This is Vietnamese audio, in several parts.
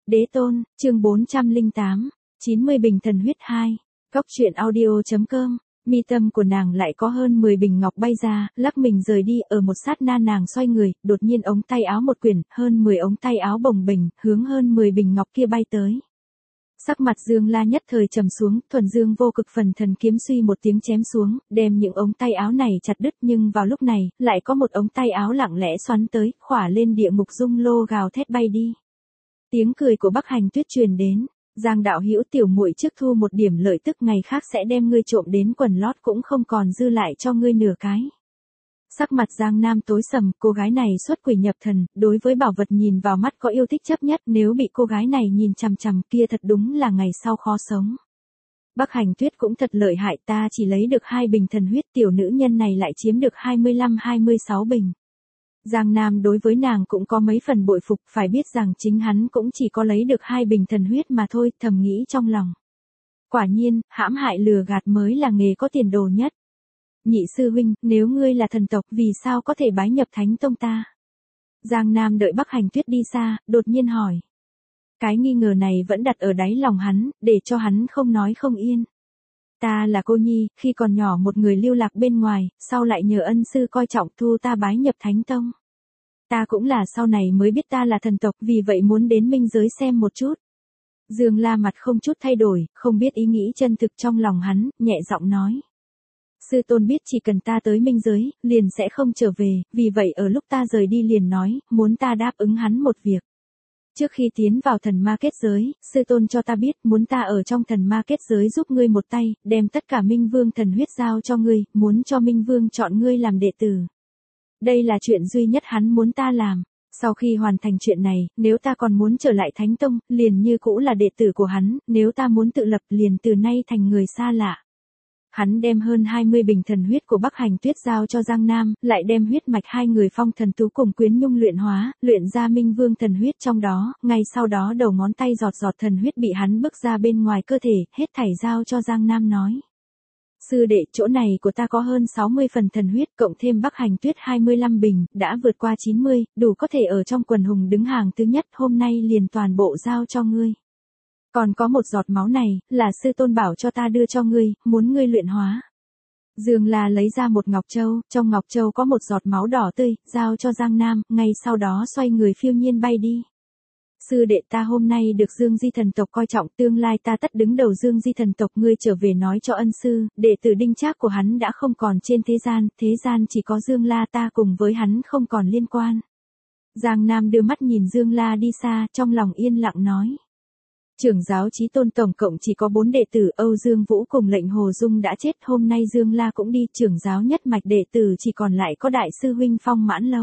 Đế tôn, chương 408, 90 bình thần huyết 2. Góc truyện audio.com. Mi tâm của nàng lại có hơn 10 bình ngọc bay ra, lắc mình rời đi, ở một sát na nàng xoay người, đột nhiên ống tay áo một quyển, hơn 10 ống tay áo bồng bềnh, hướng hơn 10 bình ngọc kia bay tới. Sắc mặt Dương La nhất thời trầm xuống, thuần dương vô cực phần thần kiếm suy một tiếng chém xuống, đem những ống tay áo này chặt đứt, nhưng vào lúc này, lại có một ống tay áo lặng lẽ xoắn tới, khỏa lên địa ngục dung lô gào thét bay đi. Tiếng cười của Bắc Hành Tuyết truyền đến, Giang đạo hữu tiểu muội trước thu một điểm lợi tức, ngày khác sẽ đem ngươi trộm đến quần lót cũng không còn dư lại cho ngươi nửa cái. Sắc mặt Giang Nam tối sầm, cô gái này xuất quỷ nhập thần, đối với bảo vật nhìn vào mắt có yêu thích chấp nhất, nếu bị cô gái này nhìn chằm chằm kia thật đúng là ngày sau khó sống. Bắc Hành Tuyết cũng thật lợi hại, ta chỉ lấy được 2 bình thần huyết, tiểu nữ nhân này lại chiếm được 25-26 bình. Giang Nam đối với nàng cũng có mấy phần bội phục, phải biết rằng chính hắn cũng chỉ có lấy được 2 bình thần huyết mà thôi, thầm nghĩ trong lòng. Quả nhiên, hãm hại lừa gạt mới là nghề có tiền đồ nhất. Nhị sư huynh, nếu ngươi là thần tộc, vì sao có thể bái nhập Thánh Tông ta? Giang Nam đợi Bắc Hành Tuyết đi xa, đột nhiên hỏi. Cái nghi ngờ này vẫn đặt ở đáy lòng hắn, để cho hắn không nói không yên. Ta là cô nhi, khi còn nhỏ một người lưu lạc bên ngoài, sau lại nhờ ân sư coi trọng thu ta bái nhập Thánh Tông. Ta cũng là sau này mới biết ta là thần tộc, vì vậy muốn đến minh giới xem một chút. Dương La mặt không chút thay đổi, không biết ý nghĩ chân thực trong lòng hắn, nhẹ giọng nói. Sư tôn biết chỉ cần ta tới minh giới, liền sẽ không trở về, vì vậy ở lúc ta rời đi liền nói, muốn ta đáp ứng hắn một việc. Trước khi tiến vào thần ma kết giới, sư tôn cho ta biết, muốn ta ở trong thần ma kết giới giúp ngươi một tay, đem tất cả Minh Vương thần huyết giao cho ngươi, muốn cho Minh Vương chọn ngươi làm đệ tử. Đây là chuyện duy nhất hắn muốn ta làm. Sau khi hoàn thành chuyện này, nếu ta còn muốn trở lại Thánh Tông, liền như cũ là đệ tử của hắn, nếu ta muốn tự lập liền từ nay thành người xa lạ. Hắn đem hơn 20 bình thần huyết của Bắc Hành Tuyết giao cho Giang Nam, lại đem huyết mạch 2 người Phong Thần Tú cùng Quyến Nhung luyện hóa, luyện ra Minh Vương thần huyết trong đó, ngay sau đó đầu ngón tay giọt giọt thần huyết bị hắn bức ra bên ngoài cơ thể, hết thảy giao cho Giang Nam nói. Sư đệ, chỗ này của ta có hơn 60 phần thần huyết, cộng thêm Bắc Hành Tuyết 25 bình, đã vượt qua 90, đủ có thể ở trong quần hùng đứng hàng thứ nhất, hôm nay liền toàn bộ giao cho ngươi. Còn có một giọt máu này, là sư tôn bảo cho ta đưa cho ngươi, muốn ngươi luyện hóa. Dương La lấy ra một ngọc châu, trong ngọc châu có một giọt máu đỏ tươi, giao cho Giang Nam, ngay sau đó xoay người phiêu nhiên bay đi. Sư đệ, ta hôm nay được Dương Di thần tộc coi trọng, tương lai ta tất đứng đầu Dương Di thần tộc, ngươi trở về nói cho ân sư, đệ tử Đinh Trác của hắn đã không còn trên thế gian chỉ có Dương La, ta cùng với hắn không còn liên quan. Giang Nam đưa mắt nhìn Dương La đi xa, trong lòng yên lặng nói. Trưởng giáo Chí Tôn tổng cộng chỉ có 4 đệ tử, Âu Dương Vũ cùng Lệnh Hồ Dung đã chết, hôm nay Dương La cũng đi, trưởng giáo nhất mạch đệ tử chỉ còn lại có đại sư huynh Phong Mãn Lâu.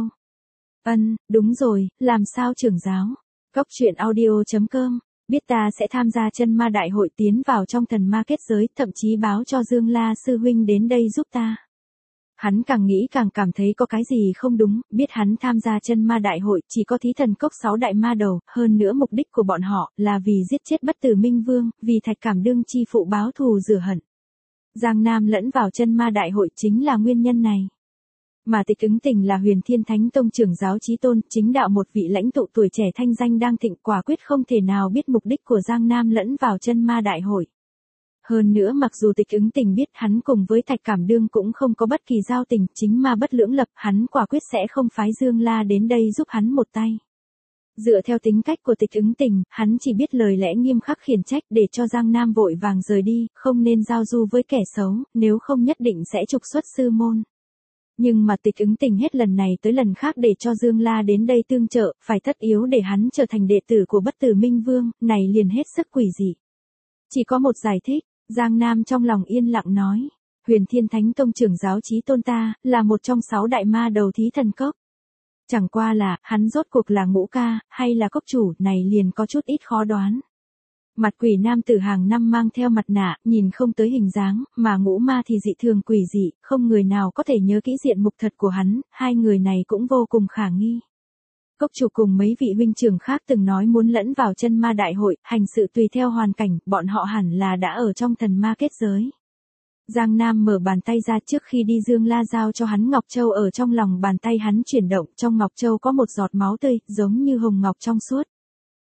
Đúng rồi, làm sao trưởng giáo? Góc truyện audio.com, biết ta sẽ tham gia chân ma đại hội, tiến vào trong thần ma kết giới, thậm chí báo cho Dương La sư huynh đến đây giúp ta. Hắn càng nghĩ càng cảm thấy có cái gì không đúng, biết hắn tham gia chân ma đại hội chỉ có thí thần cốc 6 đại ma đầu, hơn nữa mục đích của bọn họ là vì giết chết bất tử Minh Vương, vì Thạch Cảm Đương chi phụ báo thù rửa hận. Giang Nam lẫn vào chân ma đại hội chính là nguyên nhân này. Mà Tịch Ứng Tình là Huyền Thiên Thánh Tông trưởng giáo Chí Tôn, chính đạo một vị lãnh tụ tuổi trẻ thanh danh đang thịnh, quả quyết không thể nào biết mục đích của Giang Nam lẫn vào chân ma đại hội. Hơn nữa mặc dù Tịch Ứng Tình biết hắn cùng với Thạch Cảm Đương cũng không có bất kỳ giao tình, chính ma bất lưỡng lập, hắn quả quyết sẽ không phái Dương La đến đây giúp hắn một tay. Dựa theo tính cách của Tịch Ứng Tình, hắn chỉ biết lời lẽ nghiêm khắc khiển trách để cho Giang Nam vội vàng rời đi, không nên giao du với kẻ xấu, nếu không nhất định sẽ trục xuất sư môn. Nhưng mà Tịch Ứng Tình hết lần này tới lần khác để cho Dương La đến đây tương trợ, phải tất yếu để hắn trở thành đệ tử của bất tử Minh Vương, này liền hết sức quỷ dị. Chỉ có một giải thích, Giang Nam trong lòng yên lặng nói, Huyền Thiên Thánh Tông trưởng giáo Chí Tôn ta, là một trong 6 đại ma đầu thí thần cốc. Chẳng qua là, hắn rốt cuộc là Ngũ Ca, hay là cốc chủ, này liền có chút ít khó đoán. Mặt quỷ nam tử hàng năm mang theo mặt nạ, nhìn không tới hình dáng, mà Ngũ Ma thì dị thường quỷ dị, không người nào có thể nhớ kỹ diện mục thật của hắn, hai người này cũng vô cùng khả nghi. Cốc chủ cùng mấy vị huynh trưởng khác từng nói muốn lẫn vào chân ma đại hội, hành sự tùy theo hoàn cảnh, bọn họ hẳn là đã ở trong thần ma kết giới. Giang Nam mở bàn tay ra, trước khi đi Dương La giao cho hắn Ngọc Châu, ở trong lòng bàn tay hắn chuyển động, trong Ngọc Châu có một giọt máu tươi, giống như hồng ngọc trong suốt.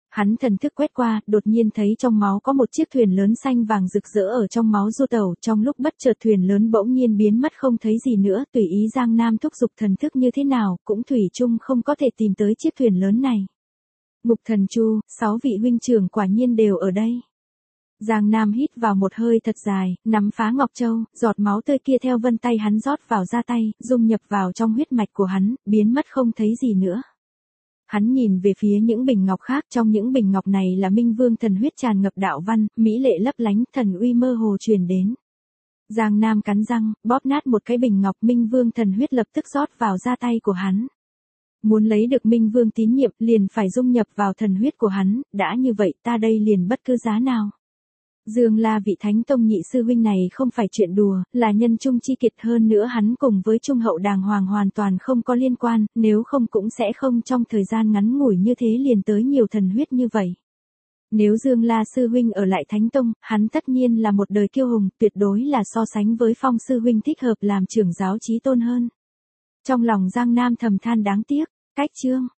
Hắn thần thức quét qua, đột nhiên thấy trong máu có một chiếc thuyền lớn xanh vàng rực rỡ ở trong máu du tàu, trong lúc bất chợt thuyền lớn bỗng nhiên biến mất không thấy gì nữa, tùy ý Giang Nam thúc giục thần thức như thế nào, cũng thủy chung không có thể tìm tới chiếc thuyền lớn này. Ngục Thần Chu, 6 vị huynh trưởng quả nhiên đều ở đây. Giang Nam hít vào một hơi thật dài, nắm Phá Ngọc Châu, giọt máu tươi kia theo vân tay hắn rót vào da tay, dung nhập vào trong huyết mạch của hắn, biến mất không thấy gì nữa. Hắn nhìn về phía những bình ngọc khác, trong những bình ngọc này là Minh Vương thần huyết tràn ngập đạo văn, mỹ lệ lấp lánh, thần uy mơ hồ truyền đến. Giang Nam cắn răng, bóp nát một cái bình ngọc, Minh Vương thần huyết lập tức rót vào da tay của hắn. Muốn lấy được Minh Vương tín nhiệm, liền phải dung nhập vào thần huyết của hắn, đã như vậy ta đây liền bất cứ giá nào. Dương La vị Thánh Tông nhị sư huynh này không phải chuyện đùa, là nhân trung chi kiệt, hơn nữa hắn cùng với Trung Hậu đàng hoàng hoàn toàn không có liên quan, nếu không cũng sẽ không trong thời gian ngắn ngủi như thế liền tới nhiều thần huyết như vậy. Nếu Dương La sư huynh ở lại Thánh Tông, hắn tất nhiên là một đời kiêu hùng, tuyệt đối là so sánh với Phong sư huynh thích hợp làm trưởng giáo chí tôn hơn. Trong lòng Giang Nam thầm than đáng tiếc, cách chương.